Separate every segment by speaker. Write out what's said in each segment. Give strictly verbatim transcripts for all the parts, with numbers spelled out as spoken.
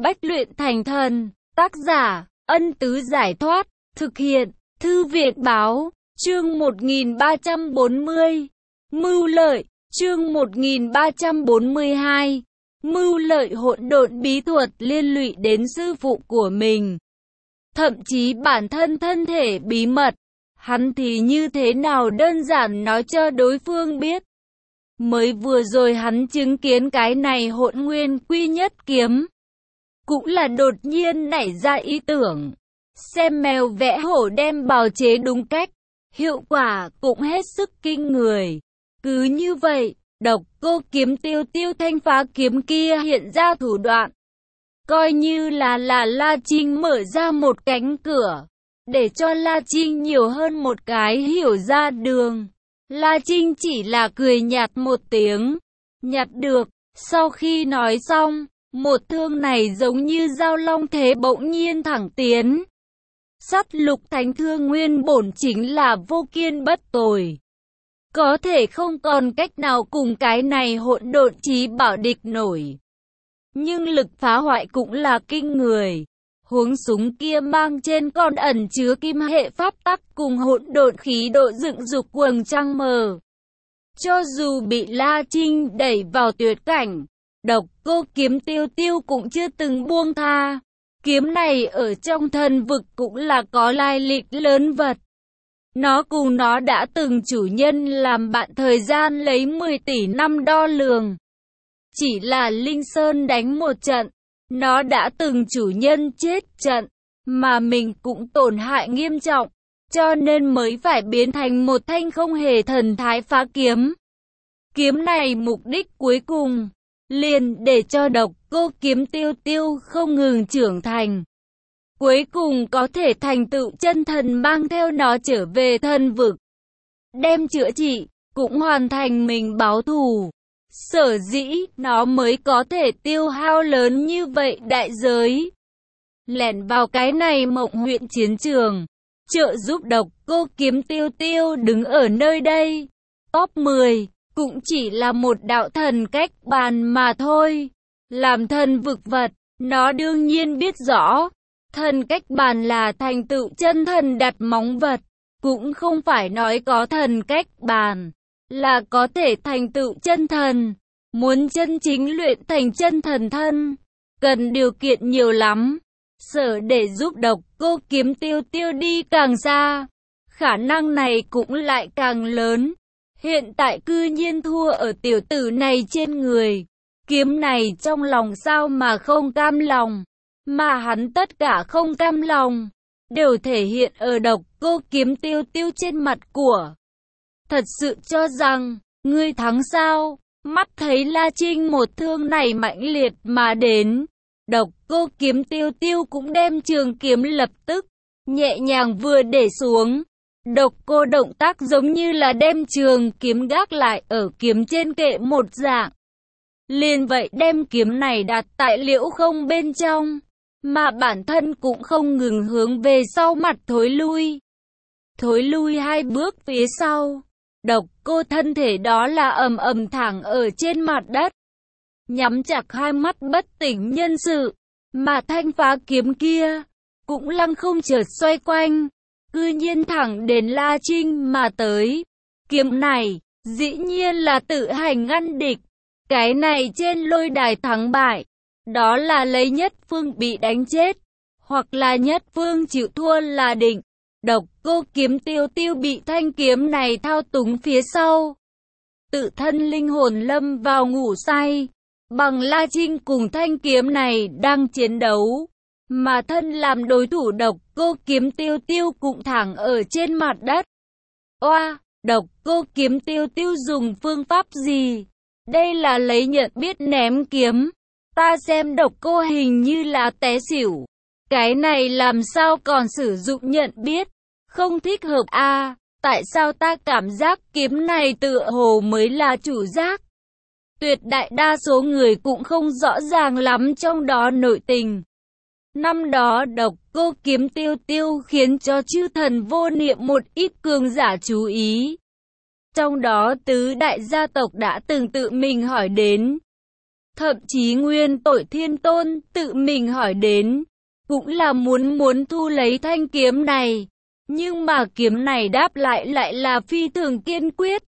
Speaker 1: Bách luyện thành thần. Tác giả, Ân Tứ Giải Thoát. Thực hiện, Thư viện Báo. Chương một nghìn ba trăm bốn mươi. Mưu lợi. Chương một nghìn ba trăm bốn mươi hai. Mưu lợi hỗn độn bí thuật liên lụy đến sư phụ của mình. Thậm chí bản thân thân thể bí mật. Hắn thì như thế nào đơn giản nói cho đối phương biết. Mới vừa rồi hắn chứng kiến cái này hỗn nguyên quy nhất kiếm. Cũng là đột nhiên nảy ra ý tưởng. Xem mèo vẽ hổ đem bào chế đúng cách. Hiệu quả cũng hết sức kinh người. Cứ như vậy, Độc Cô Kiếm tiêu tiêu thanh phá kiếm kia hiện ra thủ đoạn. Coi như là là La Trinh mở ra một cánh cửa. Để cho La Trinh nhiều hơn một cái hiểu ra đường. La Trinh chỉ là cười nhạt một tiếng. Nhặt được. Sau khi nói xong, một thương này giống như dao long thế bỗng nhiên thẳng tiến. Sắt lục thánh thương nguyên bổn chính là vô kiên bất tồi. Có thể không còn cách nào cùng cái này hỗn độn chí bảo địch nổi. Nhưng lực phá hoại cũng là kinh người. Huống súng kia mang trên con ẩn chứa kim hệ pháp tắc cùng hỗn độn khí độ dựng dục quầng trăng mờ. Cho dù bị La Trinh đẩy vào tuyệt cảnh, Độc Cô Kiếm tiêu tiêu cũng chưa từng buông tha. Kiếm này ở trong thần vực cũng là có lai lịch lớn vật. Nó cùng nó đã từng chủ nhân làm bạn thời gian lấy mười tỷ năm đo lường. Chỉ là Linh Sơn đánh một trận, nó đã từng chủ nhân chết trận, mà mình cũng tổn hại nghiêm trọng, cho nên mới phải biến thành một thanh không hề thần thái phá kiếm. Kiếm này mục đích cuối cùng, liền để cho Độc Cô Kiếm tiêu tiêu không ngừng trưởng thành. Cuối cùng có thể thành tựu chân thần mang theo nó trở về thần vực. Đem chữa trị, cũng hoàn thành mình báo thù. Sở dĩ, nó mới có thể tiêu hao lớn như vậy đại giới. Lẻn vào cái này mộng huyện chiến trường, trợ giúp Độc Cô Kiếm tiêu tiêu đứng ở nơi đây. Top mười, cũng chỉ là một đạo thần cách bàn mà thôi. Làm thần vực vật, nó đương nhiên biết rõ. Thần cách bàn là thành tựu chân thần đặt móng vật. Cũng không phải nói có thần cách bàn là có thể thành tựu chân thần. Muốn chân chính luyện thành chân thần thân, cần điều kiện nhiều lắm. Sở để giúp Độc Cô Kiếm tiêu tiêu đi càng xa, khả năng này cũng lại càng lớn. Hiện tại cư nhiên thua ở tiểu tử này trên người. Kiếm này trong lòng sao mà không cam lòng. Mà hắn tất cả không cam lòng, đều thể hiện ở Độc Cô Kiếm tiêu tiêu trên mặt của. Thật sự cho rằng, ngươi thắng sao? Mắt thấy La Trinh một thương này mãnh liệt mà đến. Độc Cô Kiếm tiêu tiêu cũng đem trường kiếm lập tức, nhẹ nhàng vừa để xuống. Độc cô động tác giống như là đem trường kiếm gác lại ở kiếm trên kệ một dạng. Liền vậy đem kiếm này đặt tại liễu không bên trong. Mà bản thân cũng không ngừng hướng về sau mặt thối lui. Thối lui hai bước phía sau. Độc cô thân thể đó là ầm ầm thẳng ở trên mặt đất. Nhắm chặt hai mắt bất tỉnh nhân sự. Mà thanh phá kiếm kia cũng lăng không chợt xoay quanh. Cư nhiên thẳng đến La Trinh mà tới. Kiếm này dĩ nhiên là tự hành ngăn địch. Cái này trên lôi đài thắng bại, đó là lấy nhất phương bị đánh chết, hoặc là nhất phương chịu thua là định. Độc Cô Kiếm tiêu tiêu bị thanh kiếm này thao túng phía sau. Tự thân linh hồn lâm vào ngủ say. Bằng La Trinh cùng thanh kiếm này đang chiến đấu. Mà thân làm đối thủ Độc Cô Kiếm tiêu tiêu cũng thẳng ở trên mặt đất. Oa, Độc Cô Kiếm tiêu tiêu dùng phương pháp gì? Đây là lấy nhận biết ném kiếm. Ta xem Độc Cô hình như là té xỉu. Cái này làm sao còn sử dụng nhận biết? Không thích hợp a. À, tại sao ta cảm giác kiếm này tựa hồ mới là chủ giác? Tuyệt đại đa số người cũng không rõ ràng lắm trong đó nội tình. Năm đó Độc Cô Kiếm tiêu tiêu khiến cho chư thần vô niệm một ít cường giả chú ý. Trong đó tứ đại gia tộc đã từng tự mình hỏi đến. Thậm chí nguyên tội Thiên Tôn tự mình hỏi đến, cũng là muốn muốn thu lấy thanh kiếm này. Nhưng mà kiếm này đáp lại lại là phi thường kiên quyết.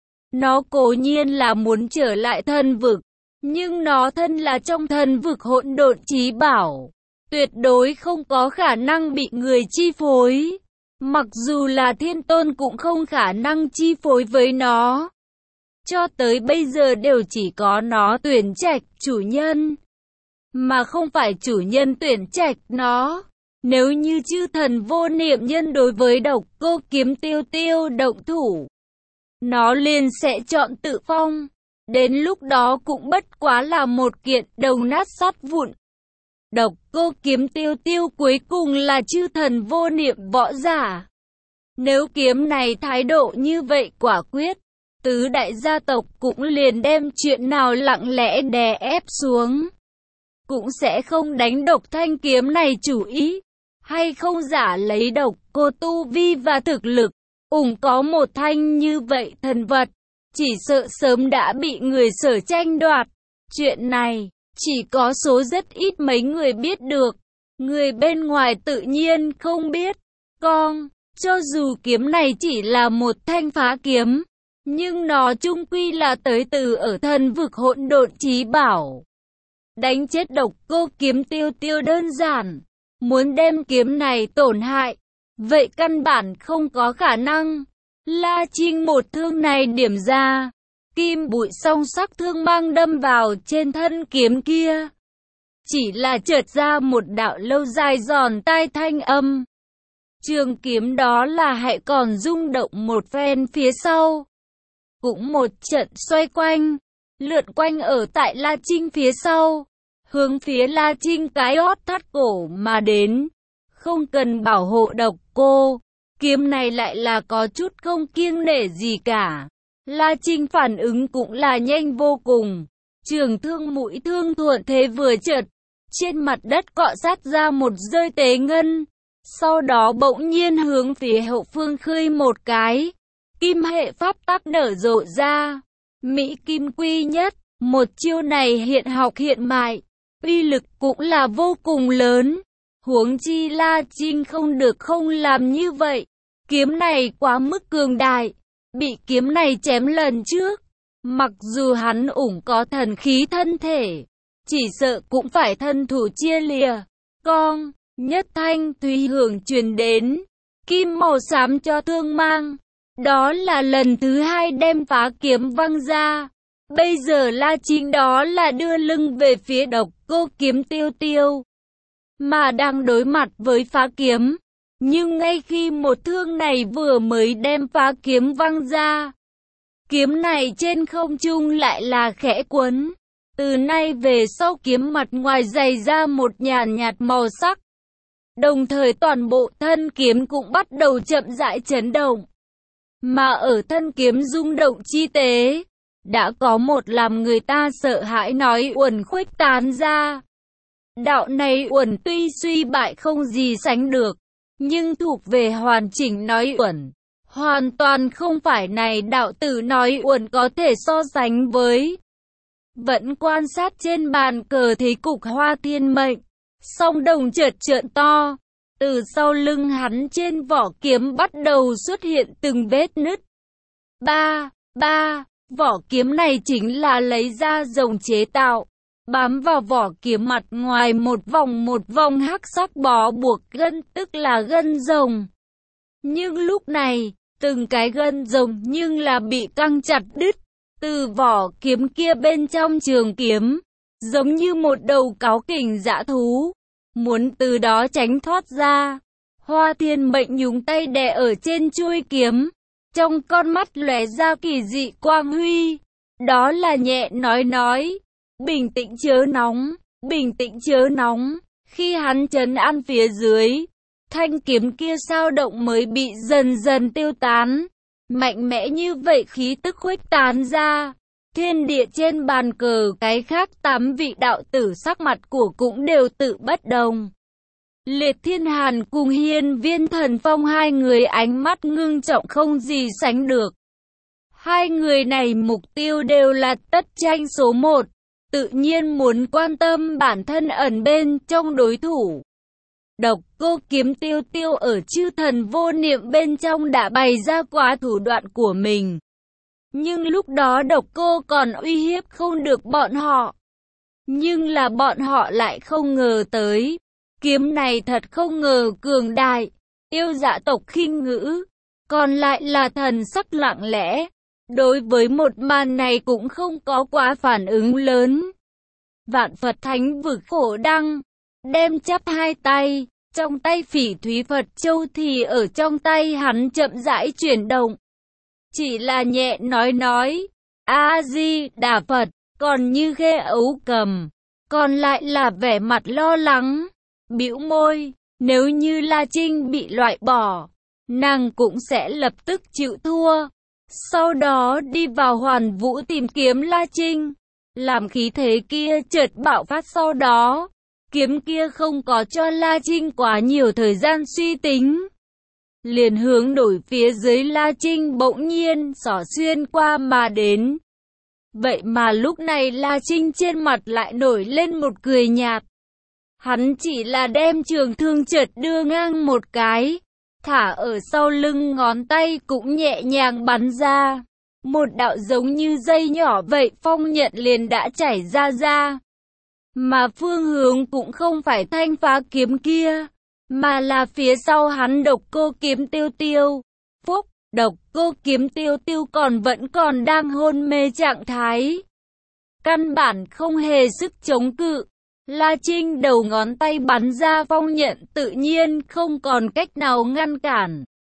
Speaker 1: Nó cố nhiên là muốn trở lại thần vực, nhưng nó thân là trong thần vực hỗn độn chí bảo, tuyệt đối không có khả năng bị người chi phối. Mặc dù là Thiên Tôn cũng không khả năng chi phối với nó. Cho tới bây giờ đều chỉ có nó tuyển trạch chủ nhân, mà không phải chủ nhân tuyển trạch nó. Nếu như chư thần vô niệm nhân đối với Độc Cô Kiếm Tiêu Tiêu động thủ, nó liền sẽ chọn tự phong. Đến lúc đó cũng bất quá là một kiện đầu nát sắt vụn. Độc Cô Kiếm Tiêu Tiêu cuối cùng là chư thần vô niệm võ giả. Nếu kiếm này thái độ như vậy quả quyết, tứ đại gia tộc cũng liền đem chuyện nào lặng lẽ đè ép xuống. Cũng sẽ không đánh độc thanh kiếm này chủ ý, hay không giả lấy Độc Cô tu vi và thực lực, ủng có một thanh như vậy thần vật, chỉ sợ sớm đã bị người Sở tranh đoạt. Chuyện này, chỉ có số rất ít mấy người biết được, người bên ngoài tự nhiên không biết. Con, cho dù kiếm này chỉ là một thanh phá kiếm, nhưng nó chung quy là tới từ ở thần vực hỗn độn chí bảo. Đánh chết Độc Cô Kiếm Tiêu Tiêu đơn giản, muốn đem kiếm này tổn hại, vậy căn bản không có khả năng. La Trinh một thương này điểm ra, kim bụi song sắc thương mang đâm vào trên thân kiếm kia. Chỉ là chợt ra một đạo lâu dài giòn tai thanh âm. Trường kiếm đó là hãy còn rung động một phen phía sau. Cũng một trận xoay quanh, lượn quanh ở tại La Trinh phía sau, hướng phía La Trinh cái hót thắt cổ mà đến. Không cần bảo hộ Độc Cô, kiếm này lại là có chút không kiêng nể gì cả. La Trinh phản ứng cũng là nhanh vô cùng. Trường thương mũi thương thuận thế vừa chợt, trên mặt đất cọ sát ra một rơi tế ngân. Sau đó bỗng nhiên hướng phía hậu phương khơi một cái. Kim hệ pháp tắc nở rộ ra. Mỹ kim quy nhất, một chiêu này hiện học hiện mại, uy lực cũng là vô cùng lớn. Huống chi La Trinh không được không làm như vậy. Kiếm này quá mức cường đại, bị kiếm này chém lần trước. Mặc dù hắn ủng có thần khí thân thể, chỉ sợ cũng phải thân thủ chia lìa. Con, nhất thanh thúy hưởng truyền đến, kim màu xám cho thương mang. Đó là lần thứ hai đem phá kiếm văng ra. Bây giờ La Trinh đó là đưa lưng về phía Độc Cô Kiếm Tiêu Tiêu, mà đang đối mặt với phá kiếm. Nhưng ngay khi một thương này vừa mới đem phá kiếm văng ra, kiếm này trên không trung lại là khẽ quấn. Từ nay về sau kiếm mặt ngoài dày ra một nhàn nhạt màu sắc. Đồng thời toàn bộ thân kiếm cũng bắt đầu chậm rãi chấn động. Mà ở thân kiếm rung động chi tế, đã có một làm người ta sợ hãi nói uẩn khuếch tán ra. Đạo này uẩn tuy suy bại không gì sánh được, nhưng thuộc về hoàn chỉnh nói uẩn, hoàn toàn không phải này đạo tử nói uẩn có thể so sánh với. Vẫn quan sát trên bàn cờ thấy cục Hoa Thiên Mệnh, song đồng chợt trợn to, từ sau lưng hắn trên vỏ kiếm bắt đầu xuất hiện từng vết nứt. Ba, ba, vỏ kiếm này chính là lấy ra rồng chế tạo, bám vào vỏ kiếm mặt ngoài một vòng một vòng hắc sắc bó buộc gân, tức là gân rồng. Nhưng lúc này, từng cái gân rồng nhưng là bị căng chặt đứt, từ vỏ kiếm kia bên trong trường kiếm, giống như một đầu cáu kỉnh dã thú, muốn từ đó tránh thoát ra. Hoa Thiên Mệnh nhúng tay đè ở trên chuôi kiếm, trong con mắt lóe ra kỳ dị quang huy. Đó là nhẹ nói nói, bình tĩnh chớ nóng, bình tĩnh chớ nóng. Khi hắn trấn an phía dưới, thanh kiếm kia sao động mới bị dần dần tiêu tán. Mạnh mẽ như vậy khí tức khuếch tán ra. Thiên địa trên bàn cờ cái khác tám vị đạo tử sắc mặt của cũng đều tự bất đồng. Liệt Thiên Hàn cùng Hiên Viên Thần Phong hai người ánh mắt ngưng trọng không gì sánh được. Hai người này mục tiêu đều là tất tranh số một. tự nhiên muốn quan tâm bản thân ẩn bên trong đối thủ. Độc Cô Kiếm Tiêu Tiêu ở chư thần vô niệm bên trong đã bày ra quá thủ đoạn của mình. Nhưng lúc đó Độc Cô còn uy hiếp không được bọn họ. Nhưng là bọn họ lại không ngờ tới. Kiếm này thật không ngờ cường đại. Yêu Dạ tộc khinh ngữ. Còn lại là thần sắc lặng lẽ. Đối với một màn này cũng không có quá phản ứng lớn. Vạn Phật Thánh Vực Phổ Đăng. Đem chắp hai tay. Trong tay Phỉ Thúy Phật Châu thì ở trong tay hắn chậm rãi chuyển động. Chỉ là nhẹ nói nói. A-di-đà Phật. Còn như Khê Ấu Cầm. Còn lại là vẻ mặt lo lắng. Bĩu môi. Nếu như La Trinh bị loại bỏ, nàng cũng sẽ lập tức chịu thua. Sau đó đi vào Hoàn Vũ tìm kiếm La Trinh. Làm khí thế kia chợt bạo phát, sau đó kiếm kia không có cho La Trinh quá nhiều thời gian suy tính. Liền hướng đổi phía dưới La Trinh bỗng nhiên xỏ xuyên qua mà đến. Vậy mà lúc này La Trinh trên mặt lại nổi lên một cười nhạt. Hắn chỉ là đem trường thương chợt đưa ngang một cái, thả ở sau lưng ngón tay cũng nhẹ nhàng bắn ra. Một đạo giống như dây nhỏ vậy phong nhận liền đã chảy ra ra. Mà phương hướng cũng không phải thanh phá kiếm kia, mà là phía sau hắn Độc Cô Kiếm Tiêu Tiêu. Phúc, Độc Cô Kiếm Tiêu Tiêu còn vẫn còn đang hôn mê trạng thái. Căn bản không hề sức chống cự. La Trinh đầu ngón tay bắn ra phong nhận tự nhiên không còn cách nào ngăn cản.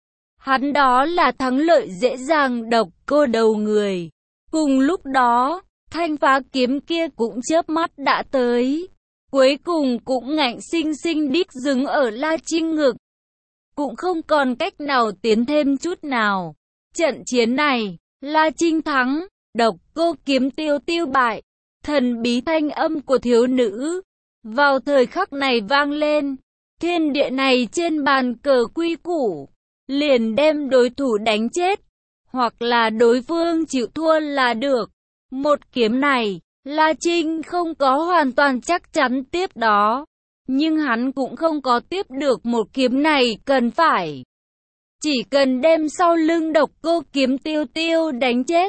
Speaker 1: Hắn đó là thắng lợi dễ dàng Độc Cô đầu người. Cùng lúc đó, thanh phá kiếm kia cũng chớp mắt đã tới. Cuối cùng cũng ngạnh sinh sinh đích dừng ở La Trinh ngực. Cũng không còn cách nào tiến thêm chút nào. Trận chiến này, La Trinh thắng, Độc Cô Kiếm Tiêu Tiêu bại. Thần bí thanh âm của thiếu nữ vào thời khắc này vang lên. Thiên địa này trên bàn cờ quy củ, liền đem đối thủ đánh chết, hoặc là đối phương chịu thua là được. Một kiếm này, La Trinh không có hoàn toàn chắc chắn tiếp đó, nhưng hắn cũng không có tiếp được một kiếm này cần phải. Chỉ cần đem sau lưng Độc Cô Kiếm Tiêu Tiêu đánh chết,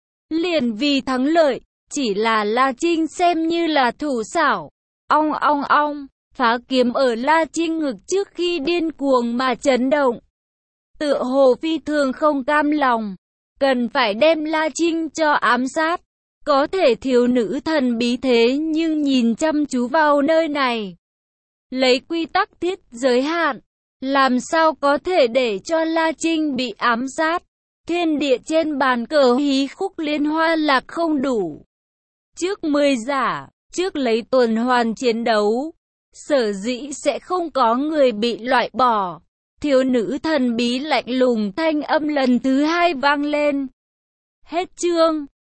Speaker 1: liền vì thắng lợi. Chỉ là La Trinh xem như là thủ xảo. Ong ong ong, phá kiếm ở La Trinh ngực trước khi điên cuồng mà chấn động. Tựa hồ phi thường không cam lòng, cần phải đem La Trinh cho ám sát. Có thể thiếu nữ thần bí thế nhưng nhìn chăm chú vào nơi này. Lấy quy tắc thiết giới hạn, làm sao có thể để cho La Trinh bị ám sát. Thiên địa trên bàn cờ hí khúc liên hoa lạc không đủ. Trước mười giả, trước lấy tuần hoàn chiến đấu, sở dĩ sẽ không có người bị loại bỏ. Thiếu nữ thần bí lạnh lùng thanh âm lần thứ hai vang lên. Hết chương.